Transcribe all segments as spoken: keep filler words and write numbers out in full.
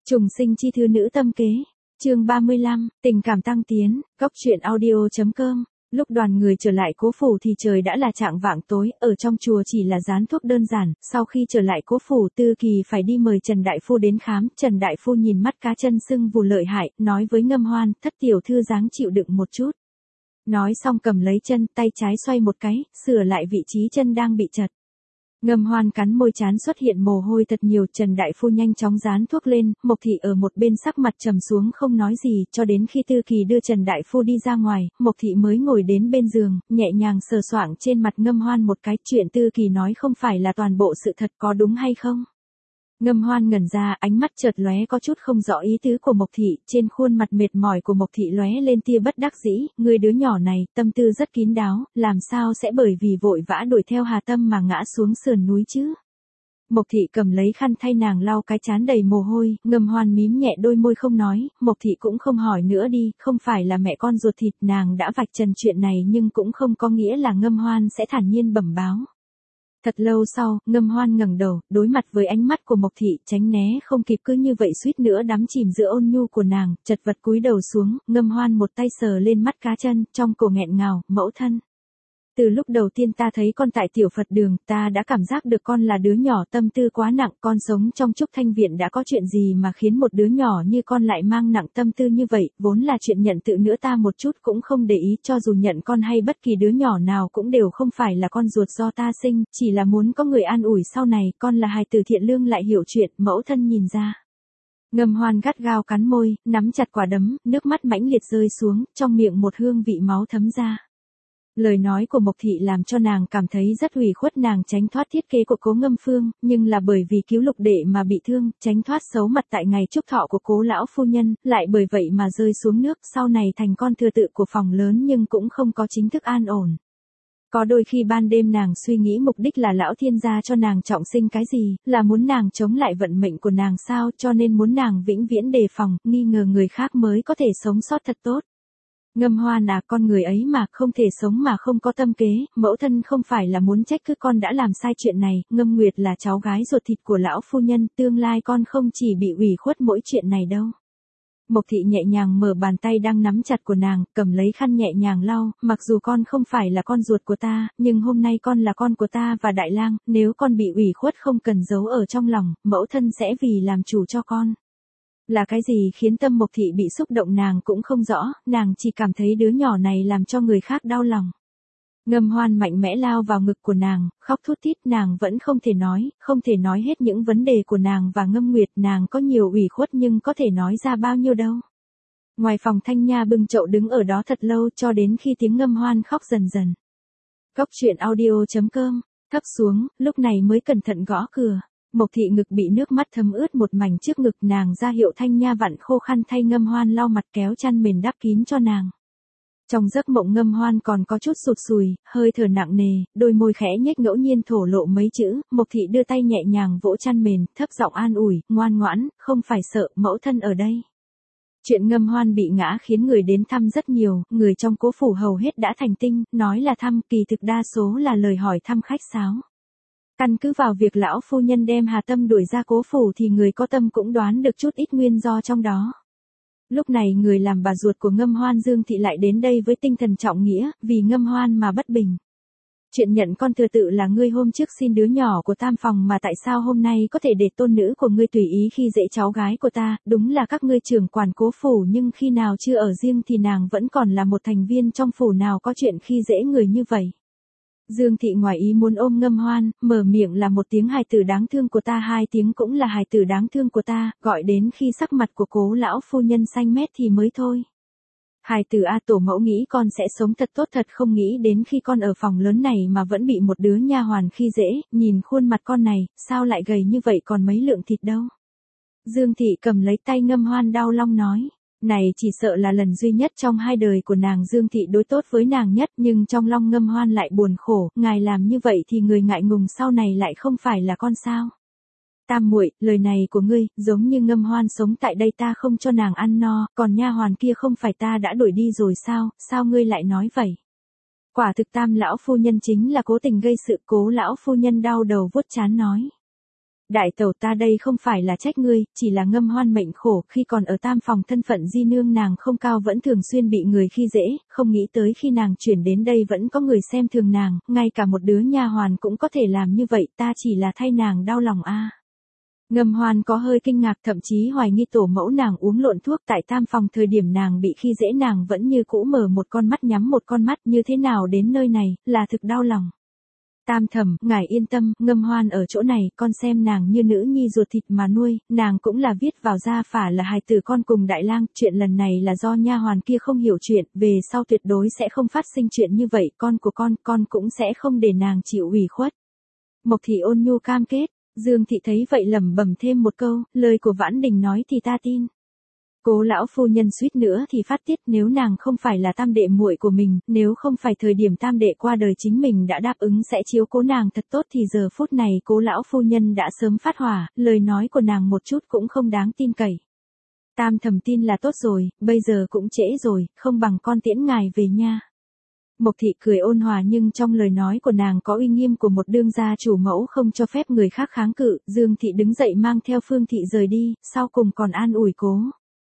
Trùng sinh chi thư nữ tâm kế. Chương ba mươi lăm, tình cảm tăng tiến, góc truyện audio.com. Lúc đoàn người trở lại cố phủ thì trời đã là chạng vạng tối, ở trong chùa chỉ là dán thuốc đơn giản, sau khi trở lại cố phủ Tư Kỳ phải đi mời Trần Đại Phu đến khám, Trần Đại Phu nhìn mắt cá chân sưng vù lợi hại, nói với Ngâm Hoan, thất tiểu thư dáng chịu đựng một chút. Nói xong cầm lấy chân, tay trái xoay một cái, sửa lại vị trí chân đang bị chật. Ngâm Hoan cắn môi trán xuất hiện mồ hôi thật nhiều, Trần Đại Phu nhanh chóng dán thuốc lên, Mộc Thị ở một bên sắc mặt trầm xuống không nói gì, cho đến khi Tư Kỳ đưa Trần Đại Phu đi ra ngoài, Mộc Thị mới ngồi đến bên giường, nhẹ nhàng sờ soạng trên mặt Ngâm Hoan một cái, chuyện Tư Kỳ nói không phải là toàn bộ sự thật có đúng hay không? Ngâm Hoan ngẩn ra, ánh mắt chợt lóe có chút không rõ ý tứ của Mộc Thị, trên khuôn mặt mệt mỏi của Mộc Thị lóe lên tia bất đắc dĩ, người đứa nhỏ này, tâm tư rất kín đáo, làm sao sẽ bởi vì vội vã đuổi theo Hà Tâm mà ngã xuống sườn núi chứ? Mộc Thị cầm lấy khăn thay nàng lau cái trán đầy mồ hôi, Ngâm Hoan mím nhẹ đôi môi không nói, Mộc Thị cũng không hỏi nữa đi, không phải là mẹ con ruột thịt, nàng đã vạch trần chuyện này nhưng cũng không có nghĩa là Ngâm Hoan sẽ thản nhiên bẩm báo. Thật lâu sau, Ngâm Hoan ngẩng đầu, đối mặt với ánh mắt của Mộc Thị, tránh né không kịp cứ như vậy suýt nữa đắm chìm giữa ôn nhu của nàng, chật vật cúi đầu xuống, Ngâm Hoan một tay sờ lên mắt cá chân, trong cổ nghẹn ngào, mẫu thân. Từ lúc đầu tiên ta thấy con tại tiểu Phật đường, ta đã cảm giác được con là đứa nhỏ tâm tư quá nặng, con sống trong Trúc Thanh Viện đã có chuyện gì mà khiến một đứa nhỏ như con lại mang nặng tâm tư như vậy, vốn là chuyện nhận tự nữa ta một chút cũng không để ý, cho dù nhận con hay bất kỳ đứa nhỏ nào cũng đều không phải là con ruột do ta sinh, chỉ là muốn có người an ủi sau này, con là hài tử thiện lương lại hiểu chuyện, mẫu thân nhìn ra. Ngâm Hoan gắt gao cắn môi, nắm chặt quả đấm, nước mắt mãnh liệt rơi xuống, trong miệng một hương vị máu thấm ra. Lời nói của Mộc Thị làm cho nàng cảm thấy rất ủy khuất, nàng tránh thoát thiết kế của Cố Ngâm Phương, nhưng là bởi vì cứu Lục Đệ mà bị thương, tránh thoát xấu mặt tại ngày chúc thọ của Cố lão phu nhân, lại bởi vậy mà rơi xuống nước, sau này thành con thừa tự của phòng lớn nhưng cũng không có chính thức an ổn. Có đôi khi ban đêm nàng suy nghĩ mục đích là lão thiên gia cho nàng trọng sinh cái gì, là muốn nàng chống lại vận mệnh của nàng sao, cho nên muốn nàng vĩnh viễn đề phòng, nghi ngờ người khác mới có thể sống sót thật tốt. Ngâm Hoan à, con người ấy mà không thể sống mà không có tâm kế, mẫu thân không phải là muốn trách cứ con đã làm sai chuyện này, Ngâm Nguyệt là cháu gái ruột thịt của lão phu nhân, tương lai con không chỉ bị ủy khuất mỗi chuyện này đâu. Mộc Thị nhẹ nhàng mở bàn tay đang nắm chặt của nàng, cầm lấy khăn nhẹ nhàng lau, mặc dù con không phải là con ruột của ta, nhưng hôm nay con là con của ta và Đại Lang, nếu con bị ủy khuất không cần giấu ở trong lòng, mẫu thân sẽ vì làm chủ cho con. Là cái gì khiến tâm Mộc Thị bị xúc động nàng cũng không rõ, nàng chỉ cảm thấy đứa nhỏ này làm cho người khác đau lòng. Ngâm Hoan mạnh mẽ lao vào ngực của nàng, khóc thút thít, nàng vẫn không thể nói, không thể nói hết những vấn đề của nàng và Ngâm Nguyệt, nàng có nhiều ủy khuất nhưng có thể nói ra bao nhiêu đâu. Ngoài phòng Thanh Nha bưng chậu đứng ở đó thật lâu cho đến khi tiếng Ngâm Hoan khóc dần dần. Góc truyện audio.com, thấp xuống, lúc này mới cẩn thận gõ cửa. Mộc Thị ngực bị nước mắt thấm ướt một mảnh trước ngực, nàng ra hiệu Thanh Nha vặn khô khăn thay Ngâm Hoan lau mặt, kéo chăn mền đắp kín cho nàng. Trong giấc mộng Ngâm Hoan còn có chút sụt sùi, hơi thở nặng nề, đôi môi khẽ nhếch ngẫu nhiên thổ lộ mấy chữ, Mộc Thị đưa tay nhẹ nhàng vỗ chăn mền, thấp giọng an ủi, ngoan ngoãn, không phải sợ, mẫu thân ở đây. Chuyện Ngâm Hoan bị ngã khiến người đến thăm rất nhiều, người trong cố phủ hầu hết đã thành tinh, nói là thăm, kỳ thực đa số là lời hỏi thăm khách sáo. Căn cứ vào việc lão phu nhân đem Hà Tâm đuổi ra cố phủ thì người có tâm cũng đoán được chút ít nguyên do trong đó. Lúc này người làm bà ruột của Ngâm Hoan Dương Thị lại đến đây với tinh thần trọng nghĩa, vì Ngâm Hoan mà bất bình. Chuyện nhận con thừa tự là ngươi hôm trước xin đứa nhỏ của tam phòng mà tại sao hôm nay có thể để tôn nữ của ngươi tùy ý khi dễ cháu gái của ta, đúng là các ngươi trưởng quản cố phủ nhưng khi nào chưa ở riêng thì nàng vẫn còn là một thành viên trong phủ, nào có chuyện khi dễ người như vậy. Dương Thị ngoài ý muốn ôm Ngâm Hoan, mở miệng là một tiếng hài tử đáng thương của ta, hai tiếng cũng là hài tử đáng thương của ta, gọi đến khi sắc mặt của Cố lão phu nhân xanh mét thì mới thôi. Hài tử a, tổ mẫu nghĩ con sẽ sống thật tốt, thật không nghĩ đến khi con ở phòng lớn này mà vẫn bị một đứa nha hoàn khi dễ, nhìn khuôn mặt con này, sao lại gầy như vậy còn mấy lượng thịt đâu. Dương Thị cầm lấy tay Ngâm Hoan đau lòng nói. Này chỉ sợ là lần duy nhất trong hai đời của nàng, Dương Thị đối tốt với nàng nhất, nhưng trong lòng Ngâm Hoan lại buồn khổ, ngài làm như vậy thì người ngại ngùng sau này lại không phải là con sao. Tam muội, lời này của ngươi, giống như Ngâm Hoan sống tại đây ta không cho nàng ăn no, còn nha hoàn kia không phải ta đã đuổi đi rồi sao, sao ngươi lại nói vậy? Quả thực Tam lão phu nhân chính là cố tình gây sự. Cố lão phu nhân đau đầu vuốt trán nói. Đại tẩu ta đây không phải là trách ngươi, chỉ là Ngâm Hoan mệnh khổ, khi còn ở tam phòng thân phận di nương nàng không cao vẫn thường xuyên bị người khi dễ, không nghĩ tới khi nàng chuyển đến đây vẫn có người xem thường nàng, ngay cả một đứa nha hoàn cũng có thể làm như vậy, ta chỉ là thay nàng đau lòng a. Ngâm Hoan có hơi kinh ngạc, thậm chí hoài nghi tổ mẫu nàng uống lộn thuốc, tại tam phòng thời điểm nàng bị khi dễ nàng vẫn như cũ mở một con mắt nhắm một con mắt, như thế nào đến nơi này, là thực đau lòng. Tam thẩm, ngài yên tâm, Ngâm Hoan ở chỗ này, con xem nàng như nữ nhi ruột thịt mà nuôi, nàng cũng là viết vào gia phả là hài tử con cùng đại lang, chuyện lần này là do nha hoàn kia không hiểu chuyện, về sau tuyệt đối sẽ không phát sinh chuyện như vậy, con của con, con cũng sẽ không để nàng chịu ủy khuất. Mộc thị ôn nhu cam kết, Dương thị thấy vậy lẩm bẩm thêm một câu, lời của Vãn Đình nói thì ta tin. Cố lão phu nhân suýt nữa thì phát tiết, nếu nàng không phải là tam đệ muội của mình, nếu không phải thời điểm tam đệ qua đời chính mình đã đáp ứng sẽ chiếu cố nàng thật tốt thì giờ phút này cố lão phu nhân đã sớm phát hỏa, lời nói của nàng một chút cũng không đáng tin cậy. Tam thẩm tin là tốt rồi, bây giờ cũng trễ rồi, không bằng con tiễn ngài về nha. Mộc thị cười ôn hòa nhưng trong lời nói của nàng có uy nghiêm của một đương gia chủ mẫu không cho phép người khác kháng cự, Dương thị đứng dậy mang theo Phương thị rời đi, sau cùng còn an ủi cố.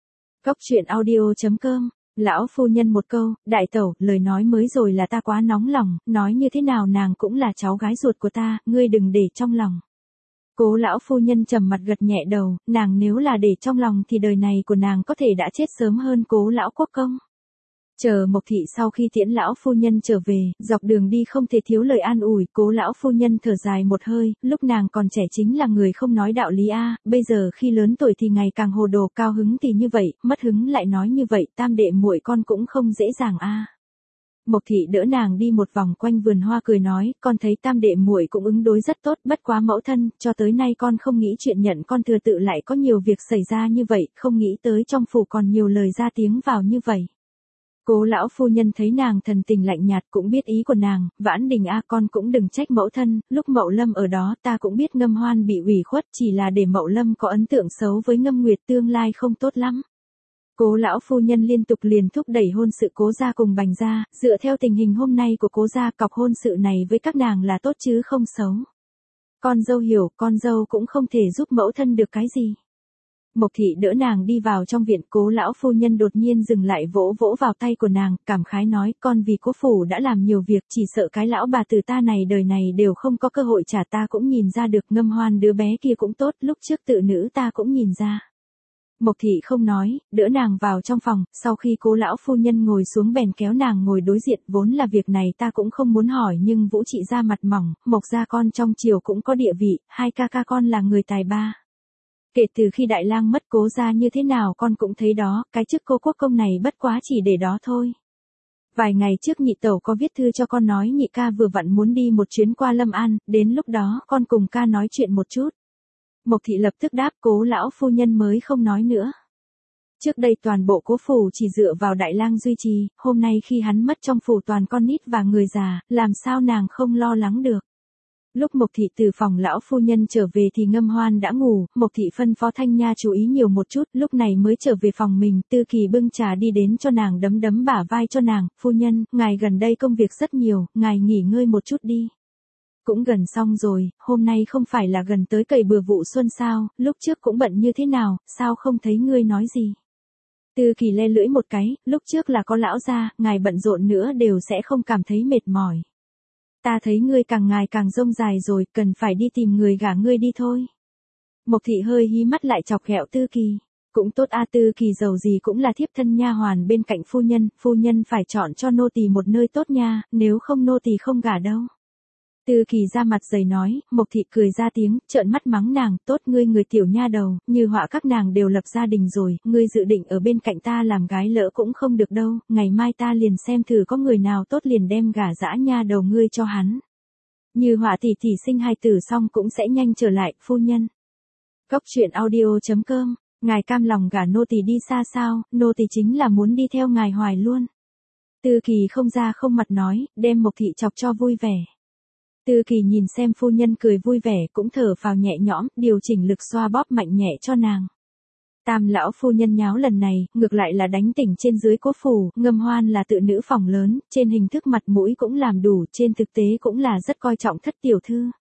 Cốc truyện audio chấm com, lão phu nhân một câu, đại tẩu, lời nói mới rồi là ta quá nóng lòng, nói như thế nào nàng cũng là cháu gái ruột của ta, ngươi đừng để trong lòng. Cố lão phu nhân trầm mặt gật nhẹ đầu, nàng nếu là để trong lòng thì đời này của nàng có thể đã chết sớm hơn cố lão quốc công. Chờ Mộc thị sau khi tiễn lão phu nhân trở về, dọc đường đi không thể thiếu lời an ủi, cố lão phu nhân thở dài một hơi, lúc nàng còn trẻ chính là người không nói đạo lý a, bây giờ khi lớn tuổi thì ngày càng hồ đồ, cao hứng thì như vậy, mất hứng lại nói như vậy, tam đệ muội con cũng không dễ dàng a. Mộc thị đỡ nàng đi một vòng quanh vườn hoa cười nói, con thấy tam đệ muội cũng ứng đối rất tốt, bất quá mẫu thân, cho tới nay con không nghĩ chuyện nhận con thừa tự lại có nhiều việc xảy ra như vậy, không nghĩ tới trong phủ còn nhiều lời ra tiếng vào như vậy. Cố lão phu nhân thấy nàng thần tình lạnh nhạt cũng biết ý của nàng, Vãn Đình a, con cũng đừng trách mẫu thân, lúc Mậu Lâm ở đó ta cũng biết Ngâm Hoan bị ủy khuất, chỉ là để Mậu Lâm có ấn tượng xấu với Ngâm Nguyệt tương lai không tốt lắm. Cố lão phu nhân liên tục liền thúc đẩy hôn sự Cố gia cùng Bành gia, dựa theo tình hình hôm nay của Cố gia, cọc hôn sự này với các nàng là tốt chứ không xấu. Con dâu hiểu, con dâu cũng không thể giúp mẫu thân được cái gì. Mộc thị đỡ nàng đi vào trong viện, Cố lão phu nhân đột nhiên dừng lại vỗ vỗ vào tay của nàng, cảm khái nói, con vì Cố phủ đã làm nhiều việc, chỉ sợ cái lão bà từ ta này đời này đều không có cơ hội trả, ta cũng nhìn ra được, Ngâm Hoan đứa bé kia cũng tốt, lúc trước tự nữ ta cũng nhìn ra. Mộc thị không nói, đỡ nàng vào trong phòng, sau khi Cố lão phu nhân ngồi xuống bèn kéo nàng ngồi đối diện, vốn là việc này ta cũng không muốn hỏi nhưng Vũ chị ra mặt mỏng, Mộc gia con trong triều cũng có địa vị, hai ca ca con là người tài ba. Kể từ khi đại lang mất Cố gia như thế nào con cũng thấy đó, cái chức cô quốc công này bất quá chỉ để đó thôi. Vài ngày trước nhị tẩu có viết thư cho con nói nhị ca vừa vặn muốn đi một chuyến qua Lâm An, đến lúc đó con cùng ca nói chuyện một chút. Mộc thị lập tức đáp, Cố lão phu nhân mới không nói nữa. Trước đây toàn bộ Cố phủ chỉ dựa vào đại lang duy trì, hôm nay khi hắn mất trong phủ toàn con nít và người già, làm sao nàng không lo lắng được. Lúc Mộc thị từ phòng lão phu nhân trở về thì Ngâm Hoan đã ngủ, Mộc thị phân phó Thanh Nha chú ý nhiều một chút, lúc này mới trở về phòng mình, Tư Kỳ bưng trà đi đến cho nàng đấm đấm bả vai cho nàng, phu nhân, ngài gần đây công việc rất nhiều, ngài nghỉ ngơi một chút đi. Cũng gần xong rồi, hôm nay không phải là gần tới cày bừa vụ xuân sao, lúc trước cũng bận như thế nào, sao không thấy ngươi nói gì. Tư Kỳ le lưỡi một cái, lúc trước là có lão gia, ngài bận rộn nữa đều sẽ không cảm thấy mệt mỏi. Ta thấy ngươi càng ngày càng rông dài rồi, cần phải đi tìm người gả ngươi đi thôi. Mộc thị hơi hí mắt lại chọc ghẹo Tư Kỳ. Cũng tốt a, Tư Kỳ giàu gì cũng là thiếp thân nha hoàn bên cạnh phu nhân, phu nhân phải chọn cho nô tỳ một nơi tốt nha, nếu không nô tỳ không gả đâu. Tư Kỳ ra mặt dày nói, Mộc thị cười ra tiếng, trợn mắt mắng nàng, tốt ngươi người tiểu nha đầu, như họa các nàng đều lập gia đình rồi, ngươi dự định ở bên cạnh ta làm gái lỡ cũng không được đâu, ngày mai ta liền xem thử có người nào tốt liền đem gả dã nha đầu ngươi cho hắn. Như họa tỷ tỷ sinh hai tử xong cũng sẽ nhanh trở lại, phu nhân. Cốc truyện audio chấm com, ngài cam lòng gả nô tỳ đi xa sao, nô tỳ chính là muốn đi theo ngài hoài luôn. Tư Kỳ không ra không mặt nói, đem Mộc thị chọc cho vui vẻ. Tư Kỳ nhìn xem phu nhân cười vui vẻ cũng thở phào nhẹ nhõm, điều chỉnh lực xoa bóp mạnh nhẹ cho nàng. Tam lão phu nhân nháo lần này, ngược lại là đánh tỉnh trên dưới Cố phủ, Ngâm Hoan là tự nữ phòng lớn, trên hình thức mặt mũi cũng làm đủ, trên thực tế cũng là rất coi trọng thất tiểu thư.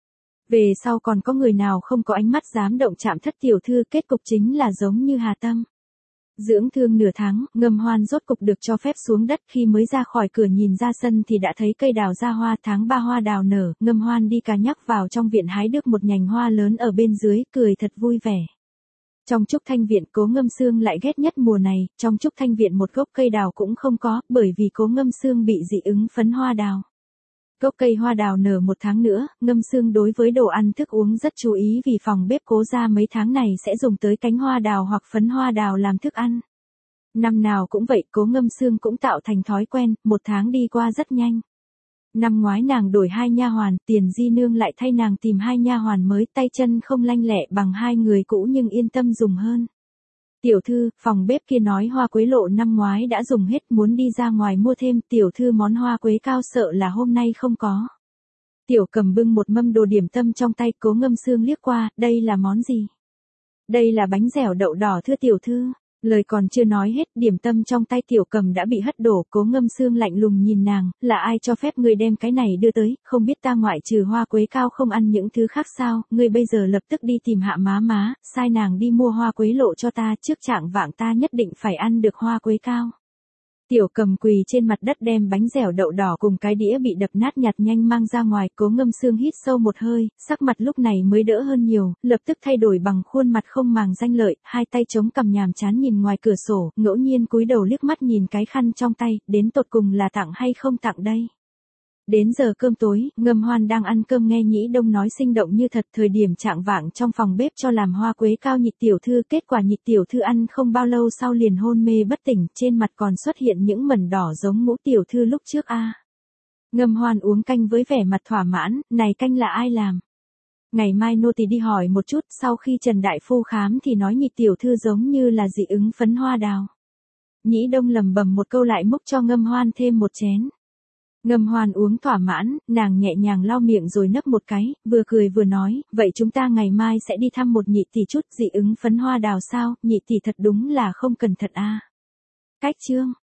Về sau còn có người nào không có ánh mắt dám động chạm thất tiểu thư, kết cục chính là giống như Hà Tâm. Dưỡng thương nửa tháng, Ngâm Hoan rốt cục được cho phép xuống đất, khi mới ra khỏi cửa nhìn ra sân thì đã thấy cây đào ra hoa, tháng ba hoa đào nở, Ngâm Hoan đi cà nhắc vào trong viện hái được một nhành hoa lớn ở bên dưới, cười thật vui vẻ. Trong Trúc Thanh Viện, Cố Ngâm Xương lại ghét nhất mùa này, trong Trúc Thanh Viện một gốc cây đào cũng không có, bởi vì Cố Ngâm Xương bị dị ứng phấn hoa đào. Gốc cây hoa đào nở một tháng nữa, Ngâm Xương đối với đồ ăn thức uống rất chú ý vì phòng bếp Cố gia mấy tháng này sẽ dùng tới cánh hoa đào hoặc phấn hoa đào làm thức ăn. Năm nào cũng vậy, Cố Ngâm Xương cũng tạo thành thói quen, một tháng đi qua rất nhanh. Năm ngoái nàng đổi hai nha hoàn, Tiền Di Nương lại thay nàng tìm hai nha hoàn mới, tay chân không lanh lẹ bằng hai người cũ nhưng yên tâm dùng hơn. Tiểu thư, phòng bếp kia nói hoa quế lộ năm ngoái đã dùng hết, muốn đi ra ngoài mua thêm, tiểu thư món hoa quế cao sợ là hôm nay không có. Tiểu Cầm bưng một mâm đồ điểm tâm trong tay, Cố Ngâm Xương liếc qua, đây là món gì? Đây là bánh dẻo đậu đỏ thưa tiểu thư. Lời còn chưa nói hết, điểm tâm trong tay Tiểu Cầm đã bị hất đổ, Cố Ngâm Xương lạnh lùng nhìn nàng, là ai cho phép ngươi đem cái này đưa tới, không biết ta ngoại trừ hoa quế cao không ăn những thứ khác sao, ngươi bây giờ lập tức đi tìm Hạ má má, sai nàng đi mua hoa quế lộ cho ta, trước trạng vạng ta nhất định phải ăn được hoa quế cao. Tiểu Cầm quỳ trên mặt đất đem bánh dẻo đậu đỏ cùng cái đĩa bị đập nát nhặt nhanh mang ra ngoài, Cố Ngâm Xương hít sâu một hơi, sắc mặt lúc này mới đỡ hơn nhiều, lập tức thay đổi bằng khuôn mặt không màng danh lợi, hai tay chống cằm nhàm chán nhìn ngoài cửa sổ, ngẫu nhiên cúi đầu liếc mắt nhìn cái khăn trong tay, đến tột cùng là tặng hay không tặng đây. Đến giờ cơm tối, Ngâm Hoan đang ăn cơm nghe Nhĩ Đông nói sinh động như thật, thời điểm trạng vạng trong phòng bếp cho làm hoa quế cao Nhị tiểu thư, kết quả Nhị tiểu thư ăn không bao lâu sau liền hôn mê bất tỉnh, trên mặt còn xuất hiện những mẩn đỏ giống mũ tiểu thư lúc trước a. À. Ngâm Hoan uống canh với vẻ mặt thỏa mãn, này canh là ai làm? Ngày mai nô tỳ đi hỏi một chút, sau khi Trần đại phu khám thì nói Nhị tiểu thư giống như là dị ứng phấn hoa đào. Nhĩ Đông lẩm bẩm một câu lại múc cho Ngâm Hoan thêm một chén. Ngâm Hoan uống thỏa mãn, nàng nhẹ nhàng lau miệng rồi nấc một cái, vừa cười vừa nói, vậy chúng ta ngày mai sẽ đi thăm một Nhị tỷ chút, dị ứng phấn hoa đào sao, Nhị tỷ thật đúng là không cẩn thận a. À. Cách chương